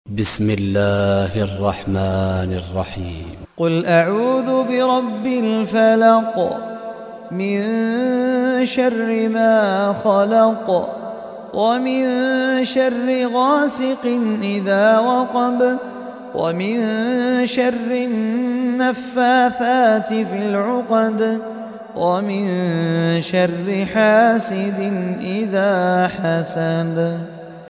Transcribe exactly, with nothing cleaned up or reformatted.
بسم الله الرحمن الرحيم قل أعوذ برب الفلق من شر ما خلق ومن شر غاسق إذا وقب ومن شر النفاثات في العقد ومن شر حاسد إذا حسد.